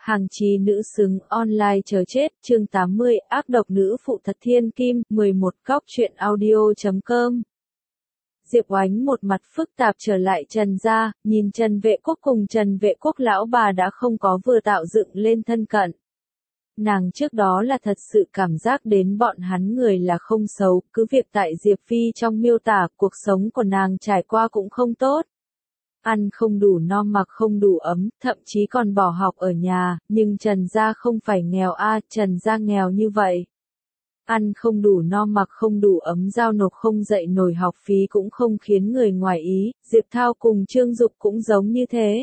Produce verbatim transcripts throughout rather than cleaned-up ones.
Hàng chí nữ xứng online chờ chết, chương tám mươi, ác độc nữ phụ thật thiên kim, mười một góc truyện audio chấm com. Diệp Oánh một mặt phức tạp trở lại Trần gia, nhìn Trần Vệ Quốc cùng Trần Vệ Quốc lão bà đã không có vừa tạo dựng lên thân cận. Nàng trước đó là thật sự cảm giác đến bọn hắn người là không xấu, cứ việc tại Diệp Phi trong miêu tả cuộc sống của nàng trải qua cũng không tốt. Ăn không đủ no mặc không đủ ấm, thậm chí còn bỏ học ở nhà, nhưng Trần gia không phải nghèo a, Trần gia nghèo như vậy. Ăn không đủ no mặc không đủ ấm, giao nộp không dậy nổi học phí cũng không khiến người ngoài ý, Diệp Thao cùng Trương Dục cũng giống như thế.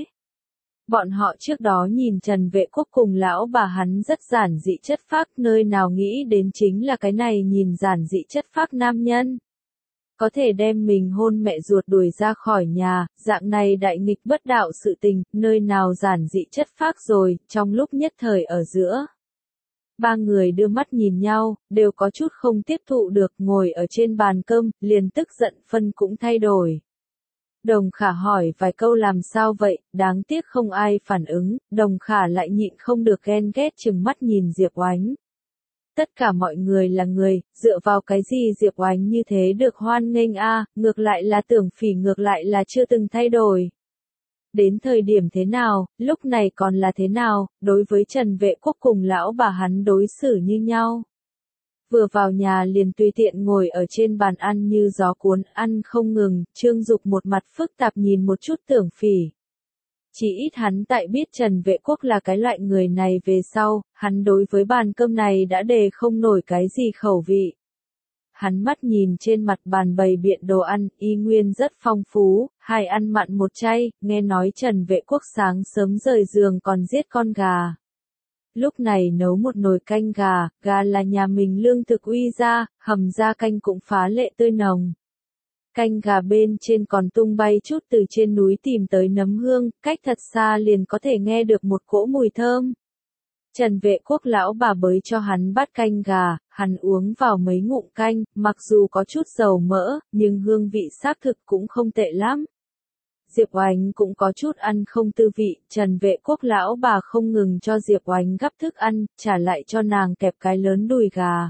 Bọn họ trước đó nhìn Trần Vệ Quốc cùng lão bà hắn rất giản dị chất phác, nơi nào nghĩ đến chính là cái này nhìn giản dị chất phác nam nhân. Có thể đem mình hôn mẹ ruột đuổi ra khỏi nhà, dạng này đại nghịch bất đạo sự tình, nơi nào giản dị chất phác rồi, trong lúc nhất thời ở giữa. Ba người đưa mắt nhìn nhau, đều có chút không tiếp thụ được, ngồi ở trên bàn cơm, liền tức giận phân cũng thay đổi. Đồng Khả hỏi vài câu làm sao vậy, đáng tiếc không ai phản ứng, Đồng Khả lại nhịn không được ghen ghét chừng mắt nhìn Diệp Oánh. Tất cả mọi người là người, dựa vào cái gì Diệp Oánh như thế được hoan nghênh a, ngược lại là Tưởng Phỉ ngược lại là chưa từng thay đổi. Đến thời điểm thế nào, lúc này còn là thế nào, đối với Trần Vệ Quốc cùng lão bà hắn đối xử như nhau. Vừa vào nhà liền tùy tiện ngồi ở trên bàn ăn như gió cuốn, ăn không ngừng, Trương Dục một mặt phức tạp nhìn một chút Tưởng Phỉ. Chỉ ít hắn tại biết Trần Vệ Quốc là cái loại người này về sau, hắn đối với bàn cơm này đã đề không nổi cái gì khẩu vị. Hắn mắt nhìn trên mặt bàn bày biện đồ ăn, y nguyên rất phong phú, hai ăn mặn một chay, nghe nói Trần Vệ Quốc sáng sớm rời giường còn giết con gà. Lúc này nấu một nồi canh gà, gà là nhà mình lương thực uy ra, hầm ra canh cũng phá lệ tươi nồng. Canh gà bên trên còn tung bay chút từ trên núi tìm tới nấm hương, cách thật xa liền có thể nghe được một cỗ mùi thơm. Trần Vệ Quốc lão bà bới cho hắn bát canh gà, hắn uống vào mấy ngụm canh, mặc dù có chút dầu mỡ, nhưng hương vị xác thực cũng không tệ lắm. Diệp Oánh cũng có chút ăn không tư vị, Trần Vệ Quốc lão bà không ngừng cho Diệp Oánh gắp thức ăn, trả lại cho nàng kẹp cái lớn đùi gà.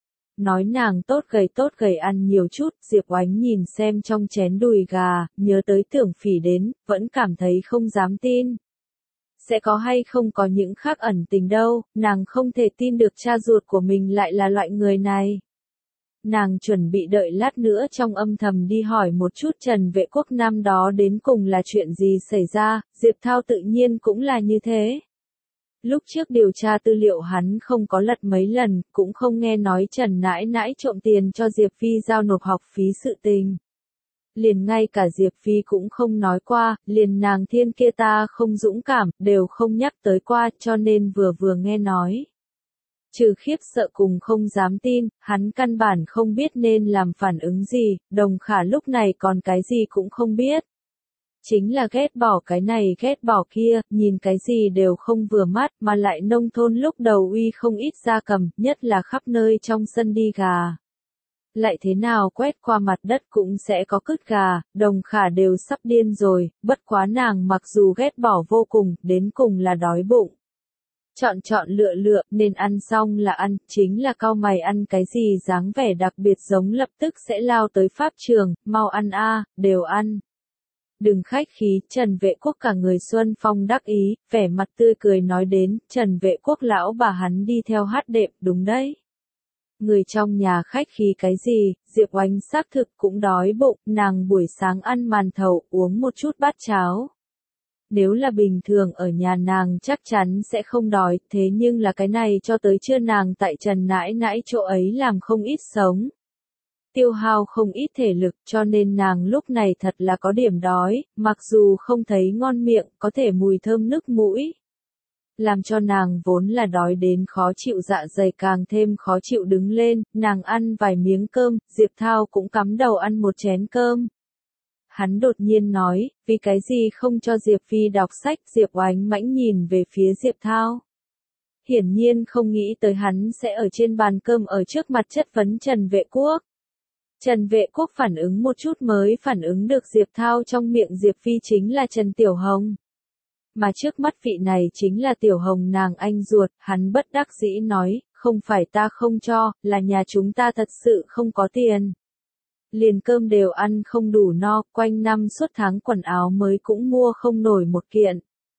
Nói nàng tốt gầy tốt gầy ăn nhiều chút, Diệp Oánh nhìn xem trong chén đùi gà, nhớ tới Tưởng Phỉ đến, vẫn cảm thấy không dám tin. Sẽ có hay không có những khác ẩn tình đâu, nàng không thể tin được cha ruột của mình lại là loại người này. Nàng chuẩn bị đợi lát nữa trong âm thầm đi hỏi một chút Trần Vệ Quốc năm đó đến cùng là chuyện gì xảy ra, Diệp Thao tự nhiên cũng là như thế. Lúc trước điều tra tư liệu hắn không có lật mấy lần, cũng không nghe nói Trần nãi nãi trộm tiền cho Diệp Phi giao nộp học phí sự tình. Liền ngay cả Diệp Phi cũng không nói qua, liền nàng thiên kia ta không dũng cảm, đều không nhắc tới qua, cho nên vừa vừa nghe nói. Trừ khiếp sợ cùng không dám tin, hắn căn bản không biết nên làm phản ứng gì, Đồng Khả lúc này còn cái gì cũng không biết. Chính là ghét bỏ cái này ghét bỏ kia, nhìn cái gì đều không vừa mắt, mà lại nông thôn lúc đầu uy không ít gia cầm, nhất là khắp nơi trong sân đi gà. Lại thế nào quét qua mặt đất cũng sẽ có cứt gà, Đồng Khả đều sắp điên rồi, bất quá nàng mặc dù ghét bỏ vô cùng, đến cùng là đói bụng. Chọn chọn lựa lựa, nên ăn xong là ăn, chính là cau mày ăn cái gì dáng vẻ đặc biệt giống lập tức sẽ lao tới pháp trường, mau ăn a, đều ăn. Đừng khách khí, Trần Vệ Quốc cả người xuân phong đắc ý, vẻ mặt tươi cười nói đến, Trần Vệ Quốc lão bà hắn đi theo hát đệm, đúng đấy. Người trong nhà khách khí cái gì, Diệp Oánh xác thực cũng đói bụng, nàng buổi sáng ăn màn thầu, uống một chút bát cháo. Nếu là bình thường ở nhà nàng chắc chắn sẽ không đói, thế nhưng là cái này cho tới trưa nàng tại Trần nãi nãi chỗ ấy làm không ít sống. Tiêu hao không ít thể lực cho nên nàng lúc này thật là có điểm đói, mặc dù không thấy ngon miệng, có thể mùi thơm nức mũi. Làm cho nàng vốn là đói đến khó chịu dạ dày càng thêm khó chịu đứng lên, nàng ăn vài miếng cơm, Diệp Thao cũng cắm đầu ăn một chén cơm. Hắn đột nhiên nói, vì cái gì không cho Diệp Phi đọc sách, Diệp Oánh mãnh nhìn về phía Diệp Thao. Hiển nhiên không nghĩ tới hắn sẽ ở trên bàn cơm ở trước mặt chất vấn Trần Vệ Quốc. Trần Vệ Quốc phản ứng một chút mới phản ứng được Diệp Thao trong miệng Diệp Phi chính là Trần Tiểu Hồng. Mà trước mắt vị này chính là Tiểu Hồng nàng anh ruột, hắn bất đắc dĩ nói, không phải ta không cho, là nhà chúng ta thật sự không có tiền. Liền cơm đều ăn không đủ no, quanh năm suốt tháng quần áo mới cũng mua không nổi một kiện.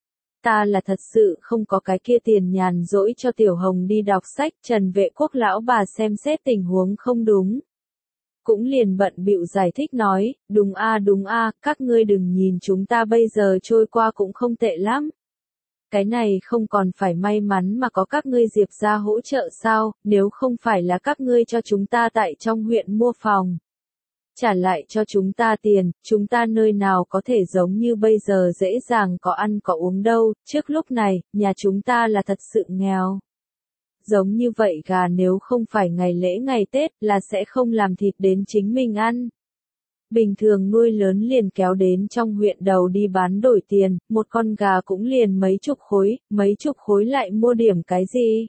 Ta là thật sự không có cái kia tiền nhàn rỗi cho Tiểu Hồng đi đọc sách, Trần Vệ Quốc lão bà xem xét tình huống không đúng. Cũng liền bận bịu giải thích nói, đúng a đúng a, các ngươi đừng nhìn chúng ta bây giờ trôi qua cũng không tệ lắm. Cái này không còn phải may mắn mà có các ngươi Diệp gia hỗ trợ sao, nếu không phải là các ngươi cho chúng ta tại trong huyện mua phòng. Trả lại cho chúng ta tiền, chúng ta nơi nào có thể giống như bây giờ dễ dàng có ăn có uống đâu, trước lúc này, nhà chúng ta là thật sự nghèo. Giống như vậy gà nếu không phải ngày lễ ngày Tết là sẽ không làm thịt đến chính mình ăn. Bình thường nuôi lớn liền kéo đến trong huyện đầu đi bán đổi tiền, một con gà cũng liền mấy chục khối, mấy chục khối lại mua điểm cái gì.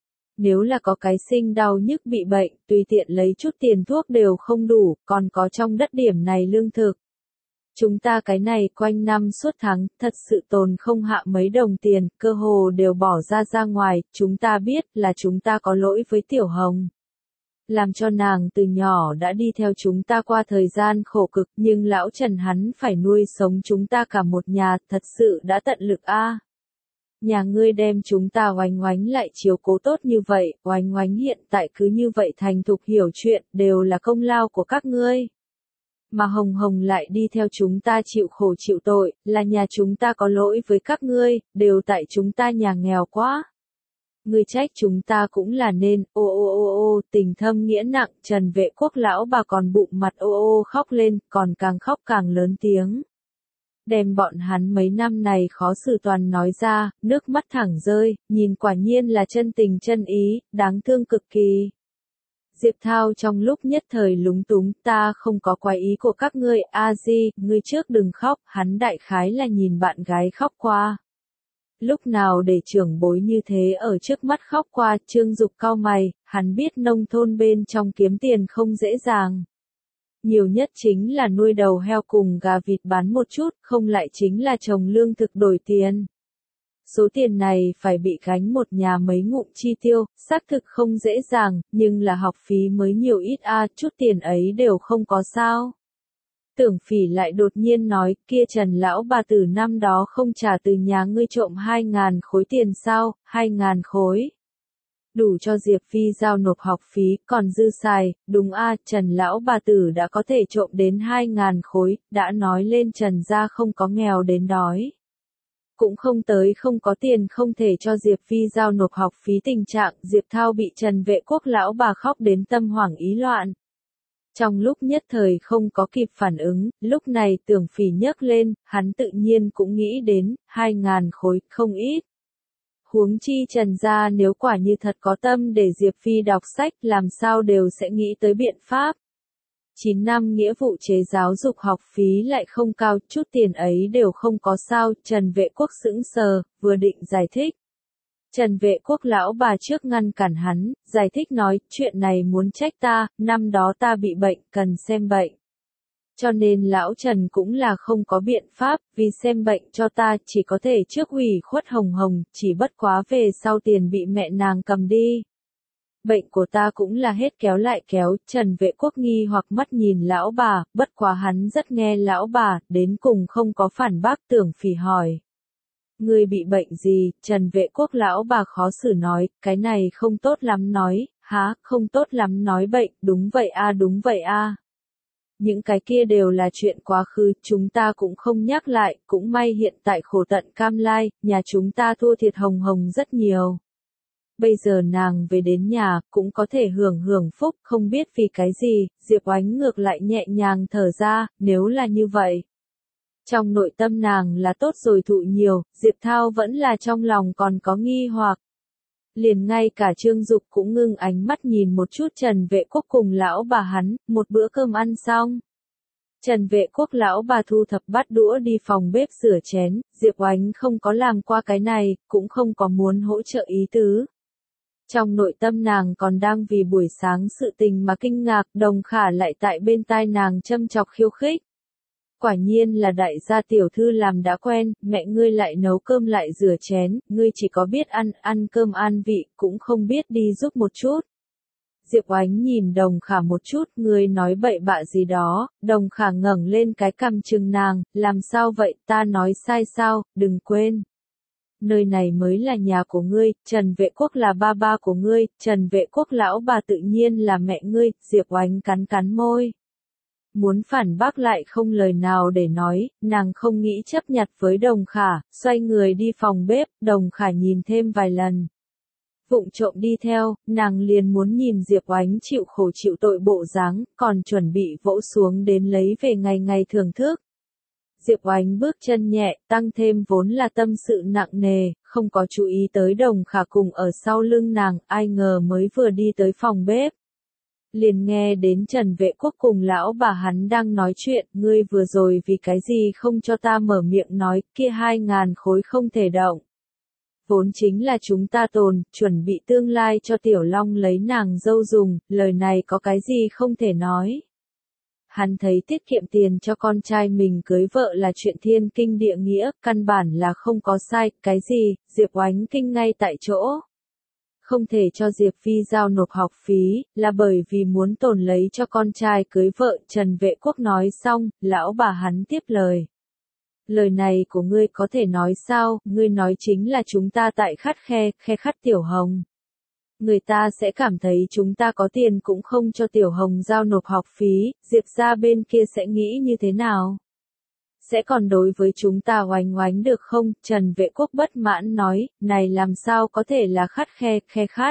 Nếu là có cái sinh đau nhức bị bệnh, tùy tiện lấy chút tiền thuốc đều không đủ, còn có trong đất điểm này lương thực. Chúng ta cái này quanh năm suốt tháng, thật sự tồn không hạ mấy đồng tiền, cơ hồ đều bỏ ra ra ngoài, chúng ta biết là chúng ta có lỗi với Tiểu Hồng. Làm cho nàng từ nhỏ đã đi theo chúng ta qua thời gian khổ cực, nhưng lão Trần hắn phải nuôi sống chúng ta cả một nhà, thật sự đã tận lực a. Nhà ngươi đem chúng ta oánh oánh lại chiếu cố tốt như vậy, oánh oánh hiện tại cứ như vậy thành thục hiểu chuyện, đều là công lao của các ngươi. Mà Hồng Hồng lại đi theo chúng ta chịu khổ chịu tội, là nhà chúng ta có lỗi với các ngươi, đều tại chúng ta nhà nghèo quá. Ngươi trách chúng ta cũng là nên, ô ô ô ô, tình thâm nghĩa nặng, Trần Vệ Quốc lão bà còn bụng mặt ô ô khóc lên, còn càng khóc càng lớn tiếng. Đem bọn hắn mấy năm này khó xử toàn nói ra, nước mắt thẳng rơi, nhìn quả nhiên là chân tình chân ý, đáng thương cực kỳ. Diệp Thao trong lúc nhất thời lúng túng, ta không có quái ý của các ngươi, a di, ngươi trước đừng khóc, hắn đại khái là nhìn bạn gái khóc qua. Lúc nào để trưởng bối như thế ở trước mắt khóc qua, Trương Dục cau mày, hắn biết nông thôn bên trong kiếm tiền không dễ dàng. Nhiều nhất chính là nuôi đầu heo cùng gà vịt bán một chút, không lại chính là trồng lương thực đổi tiền. Số tiền này phải bị gánh một nhà mấy ngụm chi tiêu, xác thực không dễ dàng, nhưng là học phí mới nhiều ít a, chút tiền ấy đều không có sao. Tưởng Phỉ lại đột nhiên nói, kia Trần lão bà tử năm đó không trả từ nhà ngươi trộm hai ngàn khối tiền sao, hai ngàn khối. Đủ cho Diệp Phi giao nộp học phí, còn dư xài, đúng a, Trần lão bà tử đã có thể trộm đến hai ngàn khối, đã nói lên Trần gia không có nghèo đến đói. Cũng không tới không có tiền không thể cho Diệp Phi giao nộp học phí tình trạng, Diệp Thao bị Trần Vệ Quốc lão bà khóc đến tâm hoảng ý loạn. Trong lúc nhất thời không có kịp phản ứng, lúc này Tưởng Phỉ nhấc lên, hắn tự nhiên cũng nghĩ đến, hai ngàn khối, không ít. Huống chi Trần gia nếu quả như thật có tâm để Diệp Phi đọc sách, làm sao đều sẽ nghĩ tới biện pháp. chín năm nghĩa vụ chế giáo dục học phí lại không cao, chút tiền ấy đều không có sao, Trần Vệ Quốc sững sờ, vừa định giải thích. Trần Vệ Quốc lão bà trước ngăn cản hắn, giải thích nói, chuyện này muốn trách ta, năm đó ta bị bệnh, cần xem bệnh. Cho nên lão Trần cũng là không có biện pháp, vì xem bệnh cho ta chỉ có thể trước ủy khuất Hồng Hồng, chỉ bất quá về sau tiền bị mẹ nàng cầm đi. Bệnh của ta cũng là hết kéo lại kéo, Trần Vệ Quốc nghi hoặc mắt nhìn lão bà, bất quá hắn rất nghe lão bà, đến cùng không có phản bác. Tưởng Phỉ hỏi. Người bị bệnh gì, Trần Vệ Quốc lão bà khó xử nói, cái này không tốt lắm nói, há, không tốt lắm nói bệnh, đúng vậy a đúng vậy a. Những cái kia đều là chuyện quá khứ, chúng ta cũng không nhắc lại, cũng may hiện tại khổ tận cam lai, nhà chúng ta thua thiệt Hồng Hồng rất nhiều. Bây giờ nàng về đến nhà, cũng có thể hưởng hưởng phúc, không biết vì cái gì, Diệp Oánh ngược lại nhẹ nhàng thở ra, nếu là như vậy. Trong nội tâm nàng là tốt rồi thụ nhiều, Diệp Thao vẫn là trong lòng còn có nghi hoặc. Liền ngay cả Trương Dục cũng ngưng ánh mắt nhìn một chút Trần Vệ Quốc cùng lão bà hắn, một bữa cơm ăn xong. Trần Vệ Quốc lão bà thu thập bát đũa đi phòng bếp rửa chén, Diệp Oánh không có làm qua cái này, cũng không có muốn hỗ trợ ý tứ. Trong nội tâm nàng còn đang vì buổi sáng sự tình mà kinh ngạc, Đồng Khả lại tại bên tai nàng châm chọc khiêu khích. Quả nhiên là đại gia tiểu thư làm đã quen, mẹ ngươi lại nấu cơm lại rửa chén, ngươi chỉ có biết ăn, ăn cơm an vị, cũng không biết đi giúp một chút. Diệp Oánh nhìn Đồng Khả một chút, ngươi nói bậy bạ gì đó, Đồng Khả ngẩng lên cái cằm chừng nàng, làm sao vậy, ta nói sai sao, đừng quên. Nơi này mới là nhà của ngươi, Trần Vệ Quốc là ba ba của ngươi, Trần Vệ Quốc lão bà tự nhiên là mẹ ngươi, Diệp Oánh cắn cắn môi. Muốn phản bác lại không lời nào để nói, nàng không nghĩ chấp nhặt với Đồng Khả, xoay người đi phòng bếp, Đồng Khả nhìn thêm vài lần. Vụng trộm đi theo, nàng liền muốn nhìn Diệp Oánh chịu khổ chịu tội bộ dáng, còn chuẩn bị vỗ xuống đến lấy về ngày ngày thưởng thức. Diệp Oánh bước chân nhẹ, tăng thêm vốn là tâm sự nặng nề, không có chú ý tới Đồng Khả cùng ở sau lưng nàng, ai ngờ mới vừa đi tới phòng bếp. Liền nghe đến Trần Vệ Quốc cùng lão bà hắn đang nói chuyện, ngươi vừa rồi vì cái gì không cho ta mở miệng nói, kia hai ngàn khối không thể động. Vốn chính là chúng ta tồn, chuẩn bị tương lai cho Tiểu Long lấy nàng dâu dùng, lời này có cái gì không thể nói. Hắn thấy tiết kiệm tiền cho con trai mình cưới vợ là chuyện thiên kinh địa nghĩa, căn bản là không có sai, cái gì, Diệp Oánh kinh ngay tại chỗ. Không thể cho Diệp Phi giao nộp học phí, là bởi vì muốn tồn lấy cho con trai cưới vợ, Trần Vệ Quốc nói xong, lão bà hắn tiếp lời. Lời này của ngươi có thể nói sao, ngươi nói chính là chúng ta tại khắt khe, khe khắt Tiểu Hồng. Người ta sẽ cảm thấy chúng ta có tiền cũng không cho Tiểu Hồng giao nộp học phí, Diệp gia bên kia sẽ nghĩ như thế nào? Sẽ còn đối với chúng ta oánh oánh được không? Trần Vệ Quốc bất mãn nói, này làm sao có thể là khắt khe, khe khát.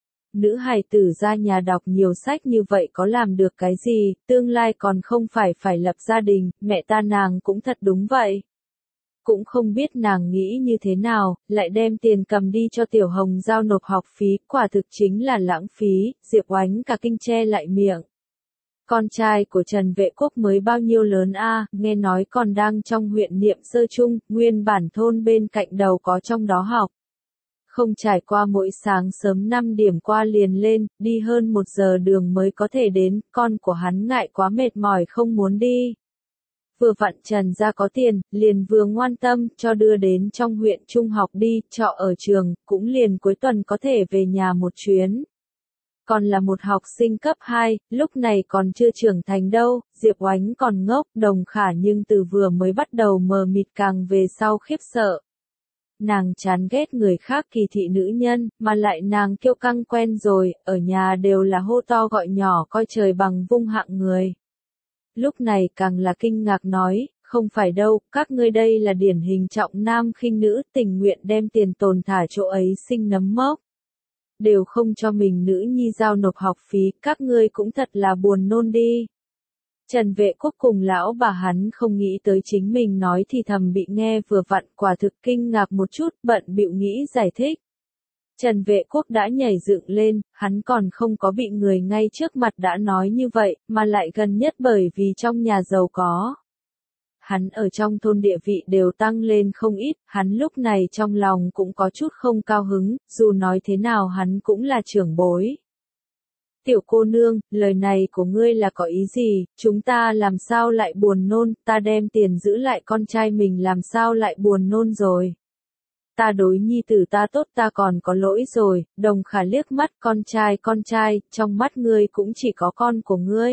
Nữ hài tử ra nhà đọc nhiều sách như vậy có làm được cái gì, tương lai còn không phải phải lập gia đình, mẹ ta nàng cũng thật đúng vậy. Cũng không biết nàng nghĩ như thế nào, lại đem tiền cầm đi cho Tiểu Hồng giao nộp học phí, quả thực chính là lãng phí, Diệp Oánh cả kinh che lại miệng. Con trai của Trần Vệ Quốc mới bao nhiêu lớn a, nghe nói còn đang trong huyện niệm sơ trung, nguyên bản thôn bên cạnh đầu có trong đó học. Không trải qua mỗi sáng sớm năm điểm qua liền lên, đi hơn một giờ đường mới có thể đến, con của hắn ngại quá mệt mỏi không muốn đi. Vừa vặn Trần gia có tiền, liền vừa ngoan tâm, cho đưa đến trong huyện trung học đi, trọ ở trường, cũng liền cuối tuần có thể về nhà một chuyến. Còn là một học sinh cấp hai, lúc này còn chưa trưởng thành đâu, Diệp Oánh còn ngốc, Đồng Khả nhưng từ vừa mới bắt đầu mờ mịt càng về sau khiếp sợ. Nàng chán ghét người khác kỳ thị nữ nhân, mà lại nàng kiêu căng quen rồi, ở nhà đều là hô to gọi nhỏ coi trời bằng vung hạng người. Lúc này càng là kinh ngạc nói, không phải đâu, các ngươi đây là điển hình trọng nam khinh nữ, tình nguyện đem tiền tồn thả chỗ ấy sinh nấm mốc. Đều không cho mình nữ nhi giao nộp học phí, các ngươi cũng thật là buồn nôn đi. Trần Vệ Quốc cùng lão bà hắn không nghĩ tới chính mình nói thì thầm bị nghe vừa vặn, quả thực kinh ngạc một chút, bận bịu nghĩ giải thích. Trần Vệ Quốc đã nhảy dựng lên, hắn còn không có bị người ngay trước mặt đã nói như vậy, mà lại gần nhất bởi vì trong nhà giàu có. Hắn ở trong thôn địa vị đều tăng lên không ít, hắn lúc này trong lòng cũng có chút không cao hứng, dù nói thế nào hắn cũng là trưởng bối. Tiểu cô nương, lời này của ngươi là có ý gì, chúng ta làm sao lại buồn nôn, ta đem tiền giữ lại con trai mình làm sao lại buồn nôn rồi. Ta đối nhi tử ta tốt ta còn có lỗi rồi, Đồng Khả liếc mắt con trai con trai, trong mắt ngươi cũng chỉ có con của ngươi.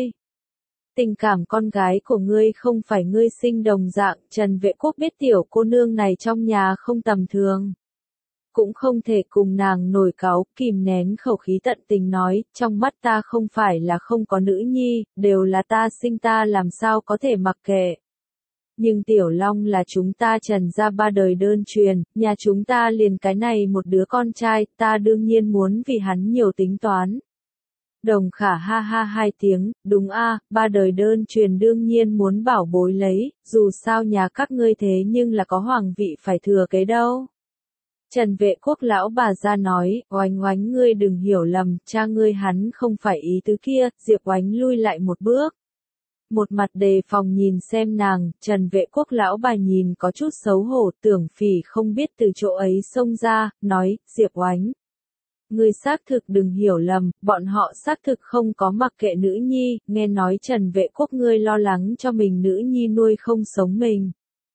Tình cảm con gái của ngươi không phải ngươi sinh đồng dạng, Trần Vệ Quốc biết tiểu cô nương này trong nhà không tầm thường. Cũng không thể cùng nàng nổi cáu, kìm nén khẩu khí tận tình nói, trong mắt ta không phải là không có nữ nhi, đều là ta sinh ta làm sao có thể mặc kệ. Nhưng Tiểu Long là chúng ta Trần gia ba đời đơn truyền, nhà chúng ta liền cái này một đứa con trai, ta đương nhiên muốn vì hắn nhiều tính toán. Đồng Khả ha ha hai tiếng, đúng a, ba đời đơn truyền đương nhiên muốn bảo bối lấy, dù sao nhà các ngươi thế nhưng là có hoàng vị phải thừa kế đâu. Trần Vệ Quốc lão bà ra nói, Oánh Oánh ngươi đừng hiểu lầm, cha ngươi hắn không phải ý tứ kia, Diệp Oánh lui lại một bước. Một mặt đề phòng nhìn xem nàng, Trần Vệ Quốc lão bà nhìn có chút xấu hổ, tưởng phỉ không biết từ chỗ ấy xông ra, nói, Diệp Oánh. Ngươi xác thực đừng hiểu lầm, bọn họ xác thực không có mặc kệ nữ nhi, nghe nói Trần Vệ Quốc ngươi lo lắng cho mình nữ nhi nuôi không sống mình.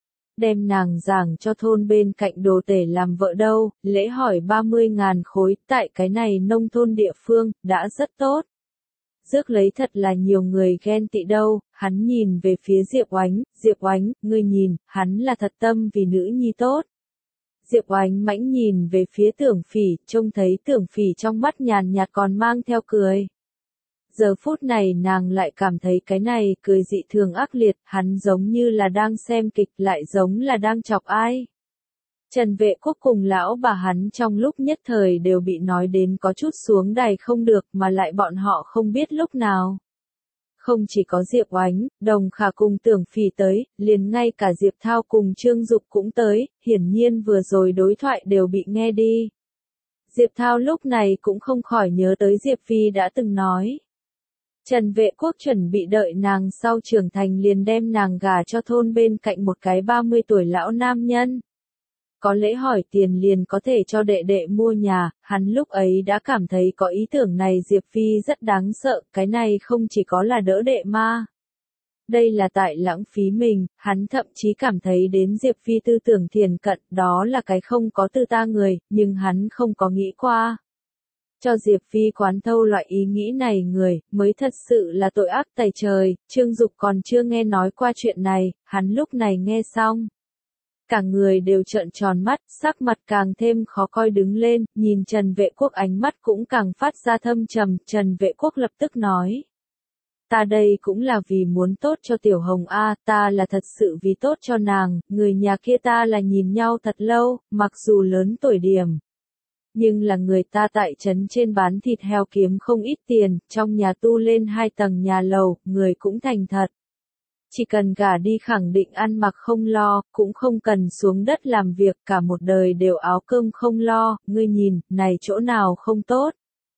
Đem nàng giảng cho thôn bên cạnh đồ tể làm vợ đâu, lễ hỏi ba mươi ngàn khối, tại cái này nông thôn địa phương, đã rất tốt. Rước lấy thật là nhiều người ghen tị đâu, hắn nhìn về phía Diệp Oánh, Diệp Oánh, ngươi nhìn, hắn là thật tâm vì nữ nhi tốt. Diệp Oánh mãnh nhìn về phía Tưởng Phỉ, trông thấy Tưởng Phỉ trong mắt nhàn nhạt còn mang theo cười. Giờ phút này nàng lại cảm thấy cái này cười dị thường ác liệt, hắn giống như là đang xem kịch lại giống là đang chọc ai. Trần Vệ Quốc cùng lão bà hắn trong lúc nhất thời đều bị nói đến có chút xuống đài không được mà lại bọn họ không biết lúc nào. Không chỉ có Diệp Oánh, Đồng Khả cùng Tưởng Phỉ tới, liền ngay cả Diệp Thao cùng Trương Dục cũng tới, hiển nhiên vừa rồi đối thoại đều bị nghe đi. Diệp Thao lúc này cũng không khỏi nhớ tới Diệp Phi đã từng nói. Trần Vệ Quốc chuẩn bị đợi nàng sau trưởng thành liền đem nàng gả cho thôn bên cạnh một cái ba mươi tuổi lão nam nhân. Có lẽ hỏi tiền liền có thể cho đệ đệ mua nhà, hắn lúc ấy đã cảm thấy có ý tưởng này Diệp Phi rất đáng sợ, cái này không chỉ có là đỡ đệ ma. Đây là tại lãng phí mình, hắn thậm chí cảm thấy đến Diệp Phi tư tưởng thiền cận, đó là cái không có tư ta người, nhưng hắn không có nghĩ qua. Cho Diệp Phi quán thâu loại ý nghĩ này người, mới thật sự là tội ác tày trời, Trương Dục còn chưa nghe nói qua chuyện này, hắn lúc này nghe xong. Cả người đều trợn tròn mắt, sắc mặt càng thêm khó coi đứng lên, nhìn Trần Vệ Quốc ánh mắt cũng càng phát ra thâm trầm, Trần Vệ Quốc lập tức nói. Ta đây cũng là vì muốn tốt cho Tiểu Hồng A, ta là thật sự vì tốt cho nàng, người nhà kia ta là nhìn nhau thật lâu, mặc dù lớn tuổi điểm. Nhưng là người ta tại trấn trên bán thịt heo kiếm không ít tiền, trong nhà tu lên hai tầng nhà lầu, người cũng thành thật. Chỉ cần gả đi khẳng định ăn mặc không lo, cũng không cần xuống đất làm việc, cả một đời đều áo cơm không lo, ngươi nhìn, này chỗ nào không tốt.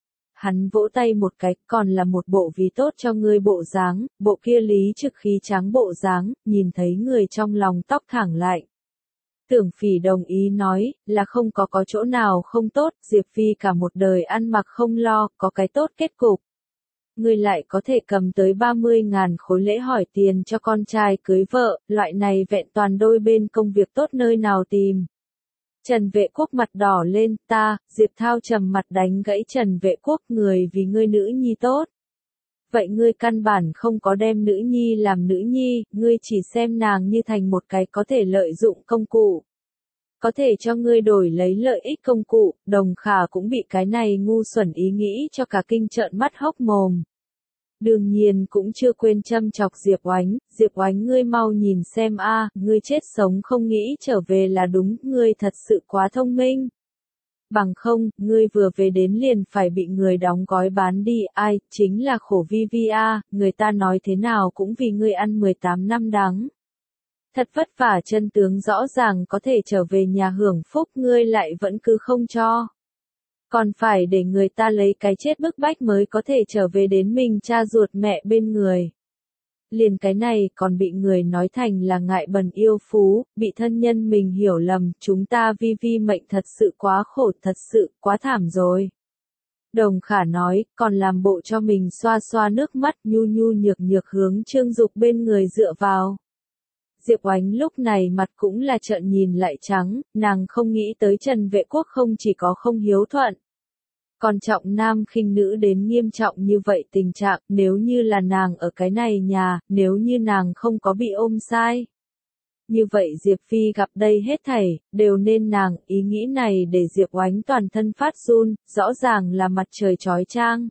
Hắn vỗ tay một cái, còn là một bộ vì tốt cho ngươi bộ dáng, bộ kia lý trực khí tráng bộ dáng, nhìn thấy người trong lòng tóc thẳng lại. Tưởng Phỉ đồng ý nói, là không có có chỗ nào không tốt, Diệp Phi cả một đời ăn mặc không lo, có cái tốt kết cục. Ngươi lại có thể cầm tới ba mươi ngàn khối lễ hỏi tiền cho con trai cưới vợ, loại này vẹn toàn đôi bên công việc tốt nơi nào tìm. Trần Vệ Quốc mặt đỏ lên, ta, Diệp Thao trầm mặt đánh gãy Trần Vệ Quốc, người vì ngươi nữ nhi tốt. Vậy ngươi căn bản không có đem nữ nhi làm nữ nhi, ngươi chỉ xem nàng như thành một cái có thể lợi dụng công cụ. Có thể cho ngươi đổi lấy lợi ích công cụ, Đồng Khả cũng bị cái này ngu xuẩn ý nghĩ cho cả kinh trợn mắt hốc mồm. Đương nhiên cũng chưa quên châm chọc Diệp Oánh, Diệp Oánh ngươi mau nhìn xem a, ngươi chết sống không nghĩ trở về là đúng, ngươi thật sự quá thông minh. Bằng không, ngươi vừa về đến liền phải bị người đóng gói bán đi, ai, chính là khổ vi vi a, người ta nói thế nào cũng vì ngươi ăn mười tám năm đắng. Thật vất vả chân tướng rõ ràng có thể trở về nhà hưởng phúc ngươi lại vẫn cứ không cho. Còn phải để người ta lấy cái chết bức bách mới có thể trở về đến mình cha ruột mẹ bên người. Liền cái này còn bị người nói thành là ngại bần yêu phú, bị thân nhân mình hiểu lầm, chúng ta vi vi mệnh thật sự quá khổ, thật sự quá thảm rồi. Đồng Khả nói, còn làm bộ cho mình xoa xoa nước mắt nhu nhu nhược nhược hướng Trương Dục bên người dựa vào. Diệp Oánh lúc này mặt cũng là trợn nhìn lại trắng, nàng không nghĩ tới Trần Vệ Quốc không chỉ có không hiếu thuận. Còn trọng nam khinh nữ đến nghiêm trọng như vậy tình trạng, nếu như là nàng ở cái này nhà, nếu như nàng không có bị ôm sai. Như vậy Diệp Phi gặp đây hết thảy, đều nên nàng, ý nghĩ này để Diệp Oánh toàn thân phát run, rõ ràng là mặt trời chói chang.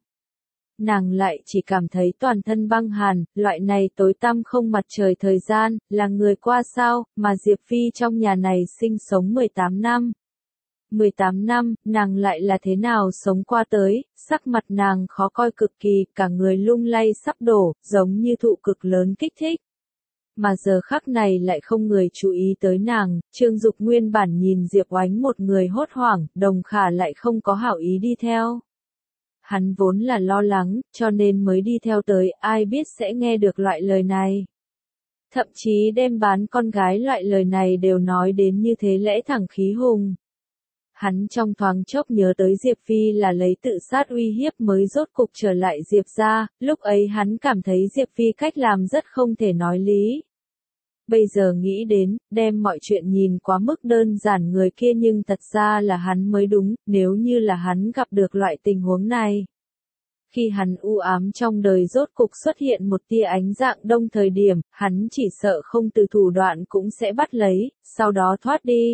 Nàng lại chỉ cảm thấy toàn thân băng hàn, loại này tối tăm không mặt trời thời gian, là người qua sao, mà Diệp Phi trong nhà này sinh sống mười tám năm. mười tám năm, nàng lại là thế nào sống qua tới, sắc mặt nàng khó coi cực kỳ, cả người lung lay sắp đổ, giống như thụ cực lớn kích thích. Mà giờ khắc này lại không người chú ý tới nàng, Trương Dục nguyên bản nhìn Diệp Oánh một người hốt hoảng, Đồng Khả lại không có hảo ý đi theo. Hắn vốn là lo lắng, cho nên mới đi theo tới, ai biết sẽ nghe được loại lời này. Thậm chí đem bán con gái loại lời này đều nói đến như thế lẽ thẳng khí hùng. hắn trong thoáng chốc nhớ tới Diệp Phi là lấy tự sát uy hiếp mới rốt cục trở lại Diệp gia, lúc ấy hắn cảm thấy Diệp Phi cách làm rất không thể nói lý. Bây giờ nghĩ đến, đem mọi chuyện nhìn quá mức đơn giản người kia nhưng thật ra là hắn mới đúng, nếu như là hắn gặp được loại tình huống này. Khi hắn u ám trong đời rốt cục xuất hiện một tia ánh dạng đông thời điểm, hắn chỉ sợ không từ thủ đoạn cũng sẽ bắt lấy, sau đó thoát đi.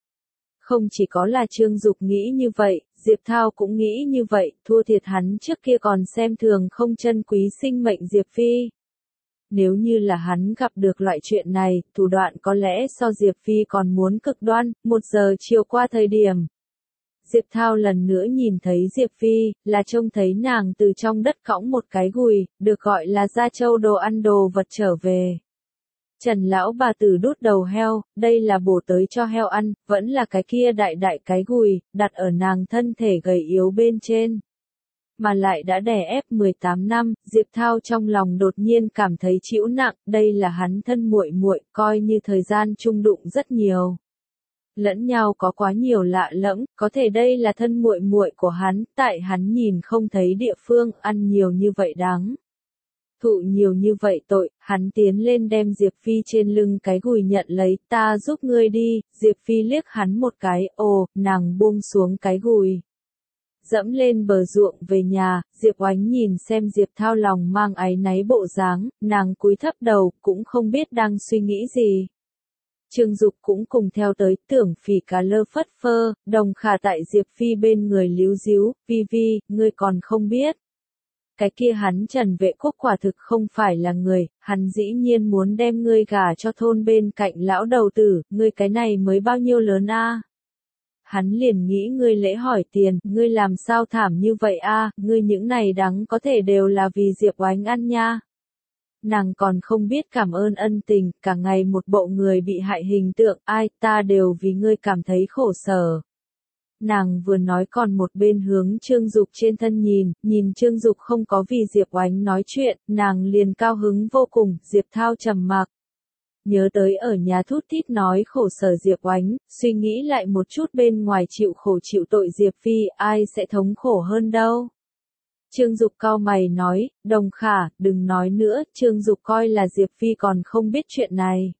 Không chỉ có là Trương Dục nghĩ như vậy, Diệp Thao cũng nghĩ như vậy, thua thiệt hắn trước kia còn xem thường không trân quý sinh mệnh Diệp Phi. Nếu như là hắn gặp được loại chuyện này, thủ đoạn có lẽ so Diệp Phi còn muốn cực đoan, một giờ chiều qua thời điểm. Diệp Thao lần nữa nhìn thấy Diệp Phi, là trông thấy nàng từ trong đất cõng một cái gùi, được gọi là gia châu đồ ăn đồ vật trở về. Trần lão bà tử đút đầu heo, đây là bổ tới cho heo ăn, vẫn là cái kia đại đại cái gùi, đặt ở nàng thân thể gầy yếu bên trên. Mà lại đã đè ép mười tám năm, Diệp Thao trong lòng đột nhiên cảm thấy chịu nặng, đây là hắn thân muội muội, coi như thời gian chung đụng rất nhiều. Lẫn nhau có quá nhiều lạ lẫm, có thể đây là thân muội muội của hắn, tại hắn nhìn không thấy địa phương, ăn nhiều như vậy đáng. Thụ nhiều như vậy tội, hắn tiến lên đem Diệp Phi trên lưng cái gùi nhận lấy, ta giúp ngươi đi, Diệp Phi liếc hắn một cái, ồ, nàng buông xuống cái gùi. Dẫm lên bờ ruộng về nhà, Diệp Oánh nhìn xem Diệp Thao lòng mang áy náy bộ dáng, nàng cúi thấp đầu, cũng không biết đang suy nghĩ gì. Trương Dục cũng cùng theo tới, Tưởng Phỉ cả lơ phất phơ, Đồng Khả tại Diệp Phi bên người líu díu, Vi Vi, ngươi còn không biết. Cái kia hắn Trần Vệ Quốc quả thực không phải là người, hắn dĩ nhiên muốn đem ngươi gả cho thôn bên cạnh lão đầu tử, ngươi cái này mới bao nhiêu lớn a? Hắn liền nghĩ ngươi lễ hỏi tiền, ngươi làm sao thảm như vậy a, ngươi những này đắng có thể đều là vì Diệp Oánh ăn nha. Nàng còn không biết cảm ơn ân tình, cả ngày một bộ người bị hại hình tượng, ai, ta đều vì ngươi cảm thấy khổ sở. Nàng vừa nói còn một bên hướng Trương Dục trên thân nhìn, nhìn Trương Dục không có vì Diệp Oánh nói chuyện, nàng liền cao hứng vô cùng, Diệp Thao trầm mặc. Nhớ tới ở nhà thút thít nói khổ sở Diệp Oánh, suy nghĩ lại một chút bên ngoài chịu khổ chịu tội Diệp Phi, ai sẽ thống khổ hơn đâu. Trương Dục cau mày nói, Đồng Khả, đừng nói nữa, Trương Dục coi là Diệp Phi còn không biết chuyện này.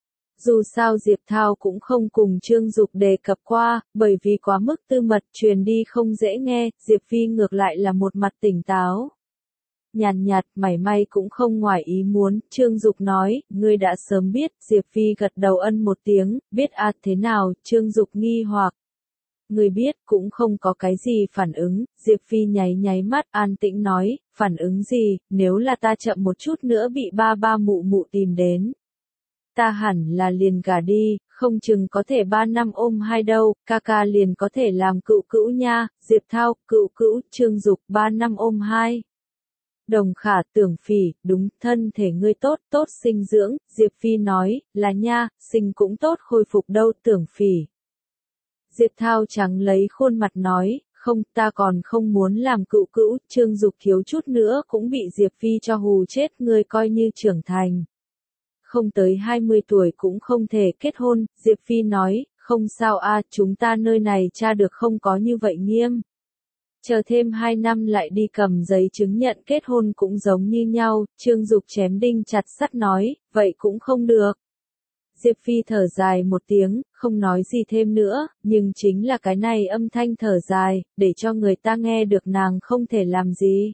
Dù sao Diệp Thao cũng không cùng Trương Dục đề cập qua, bởi vì quá mức tư mật truyền đi không dễ nghe, Diệp Phi ngược lại là một mặt tỉnh táo. Nhàn nhạt, mảy may cũng không ngoài ý muốn, Trương Dục nói, ngươi đã sớm biết, Diệp Phi gật đầu ân một tiếng, biết à thế nào, Trương Dục nghi hoặc. Ngươi biết, cũng không có cái gì phản ứng, Diệp Phi nháy nháy mắt, an tĩnh nói, phản ứng gì, nếu là ta chậm một chút nữa bị ba ba mụ mụ tìm đến. Ta hẳn là liền gả đi, không chừng có thể ba năm ôm hai đâu, ca ca liền có thể làm cựu cữu nha, Diệp Thao, cựu cữu, Trương Dục, ba năm ôm hai. Đồng Khả, Tưởng Phỉ, đúng, thân thể ngươi tốt, tốt sinh dưỡng, Diệp Phi nói, là nha, sinh cũng tốt khôi phục đâu, Tưởng Phỉ. Diệp Thao trắng lấy khuôn mặt nói, không, ta còn không muốn làm cựu cữu, Trương Dục thiếu chút nữa cũng bị Diệp Phi cho hù chết, ngươi coi như trưởng thành. Không tới hai mươi tuổi cũng không thể kết hôn, Diệp Phi nói, không sao a, chúng ta nơi này cha được không có như vậy nghiêm. Chờ thêm hai năm lại đi cầm giấy chứng nhận kết hôn cũng giống như nhau, Trương Dục chém đinh chặt sắt nói, vậy cũng không được. Diệp Phi thở dài một tiếng, không nói gì thêm nữa, nhưng chính là cái này âm thanh thở dài, để cho người ta nghe được nàng không thể làm gì.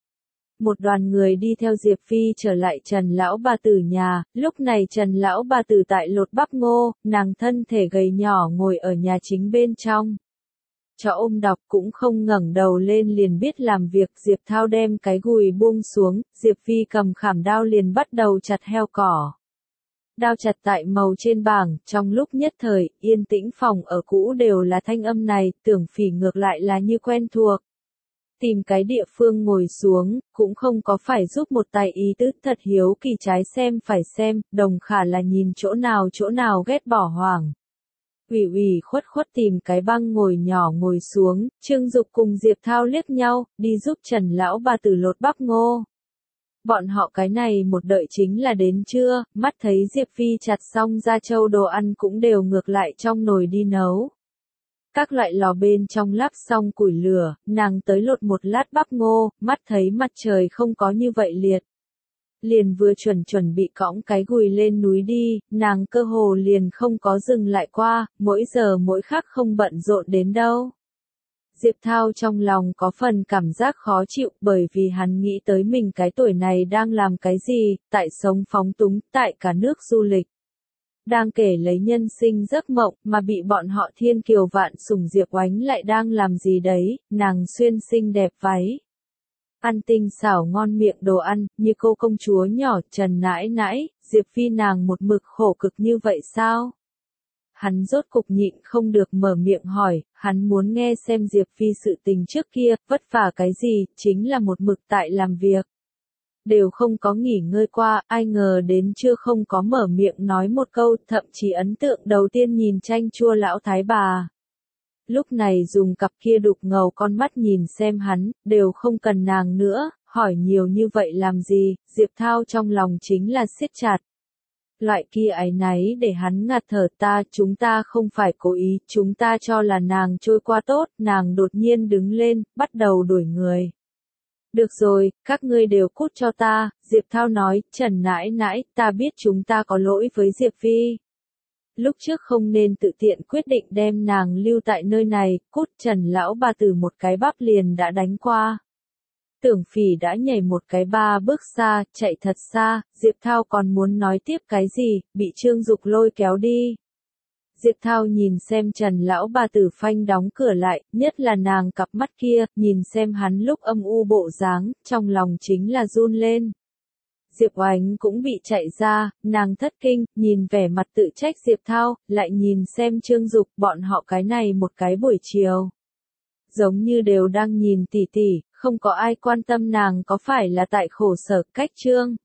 Một đoàn người đi theo Diệp Phi trở lại Trần lão bà tử nhà, lúc này Trần lão bà tử tại lột bắp ngô, nàng thân thể gầy nhỏ ngồi ở nhà chính bên trong. Cho ôm đọc cũng không ngẩng đầu lên liền biết làm việc, Diệp Thao đem cái gùi buông xuống, Diệp Phi cầm khảm đao liền bắt đầu chặt heo cỏ. Đao chặt tại màu trên bảng, trong lúc nhất thời, yên tĩnh phòng ở cũ đều là thanh âm này, Tưởng Phỉ ngược lại là như quen thuộc. Tìm cái địa phương ngồi xuống, cũng không có phải giúp một tay ý tứ, thật hiếu kỳ trái xem phải xem, Đồng Khả là nhìn chỗ nào chỗ nào ghét bỏ hoảng. Ủy ủy khuất khuất tìm cái băng ngồi nhỏ ngồi xuống, Trương Dục cùng Diệp Thao liếc nhau, đi giúp Trần lão bà tử lột bắp ngô. Bọn họ cái này một đợi chính là đến trưa, mắt thấy Diệp Phi chặt xong ra châu đồ ăn cũng đều ngược lại trong nồi đi nấu. Các loại lò bên trong lắp xong củi lửa, nàng tới lột một lát bắp ngô, mắt thấy mặt trời không có như vậy liệt. Liền vừa chuẩn chuẩn bị cõng cái gùi lên núi đi, nàng cơ hồ liền không có dừng lại qua, mỗi giờ mỗi khắc không bận rộn đến đâu. Diệp Thao trong lòng có phần cảm giác khó chịu bởi vì hắn nghĩ tới mình cái tuổi này đang làm cái gì, tại sống phóng túng, tại cả nước du lịch. Đang kể lấy nhân sinh giấc mộng mà bị bọn họ thiên kiều vạn sủng Diệp Oánh lại đang làm gì đấy, nàng xuyên xinh đẹp váy. Ăn tinh xảo ngon miệng đồ ăn, như cô công chúa nhỏ Trần nãi nãi, Diệp Phi nàng một mực khổ cực như vậy sao? Hắn rốt cục nhịn không được mở miệng hỏi, hắn muốn nghe xem Diệp Phi sự tình trước kia, vất vả cái gì, chính là một mực tại làm việc. Đều không có nghỉ ngơi qua, ai ngờ đến chưa không có mở miệng nói một câu, thậm chí ấn tượng đầu tiên nhìn chanh chua lão thái bà. Lúc này dùng cặp kia đục ngầu con mắt nhìn xem hắn, đều không cần nàng nữa, hỏi nhiều như vậy làm gì, Diệp Thao trong lòng chính là siết chặt. Loại kia áy náy để hắn ngạt thở ta, chúng ta không phải cố ý, chúng ta cho là nàng trôi qua tốt, nàng đột nhiên đứng lên, bắt đầu đuổi người. Được rồi, các ngươi đều cút cho ta, Diệp Thao nói, Trần nãi nãi, ta biết chúng ta có lỗi với Diệp Phi. Lúc trước không nên tự tiện quyết định đem nàng lưu tại nơi này, cút Trần lão bà từ một cái bắp liền đã đánh qua. Tưởng Phỉ đã nhảy một cái ba bước xa, chạy thật xa, Diệp Thao còn muốn nói tiếp cái gì, bị Trương Dục lôi kéo đi. Diệp Thao nhìn xem Trần lão bà tử phanh đóng cửa lại, nhất là nàng cặp mắt kia, nhìn xem hắn lúc âm u bộ dáng, trong lòng chính là run lên. Diệp Oánh cũng bị chạy ra, nàng thất kinh, nhìn vẻ mặt tự trách Diệp Thao, lại nhìn xem Trương Dục, bọn họ cái này một cái buổi chiều. Giống như đều đang nhìn tỉ tỉ, không có ai quan tâm nàng có phải là tại khổ sở cách Trương.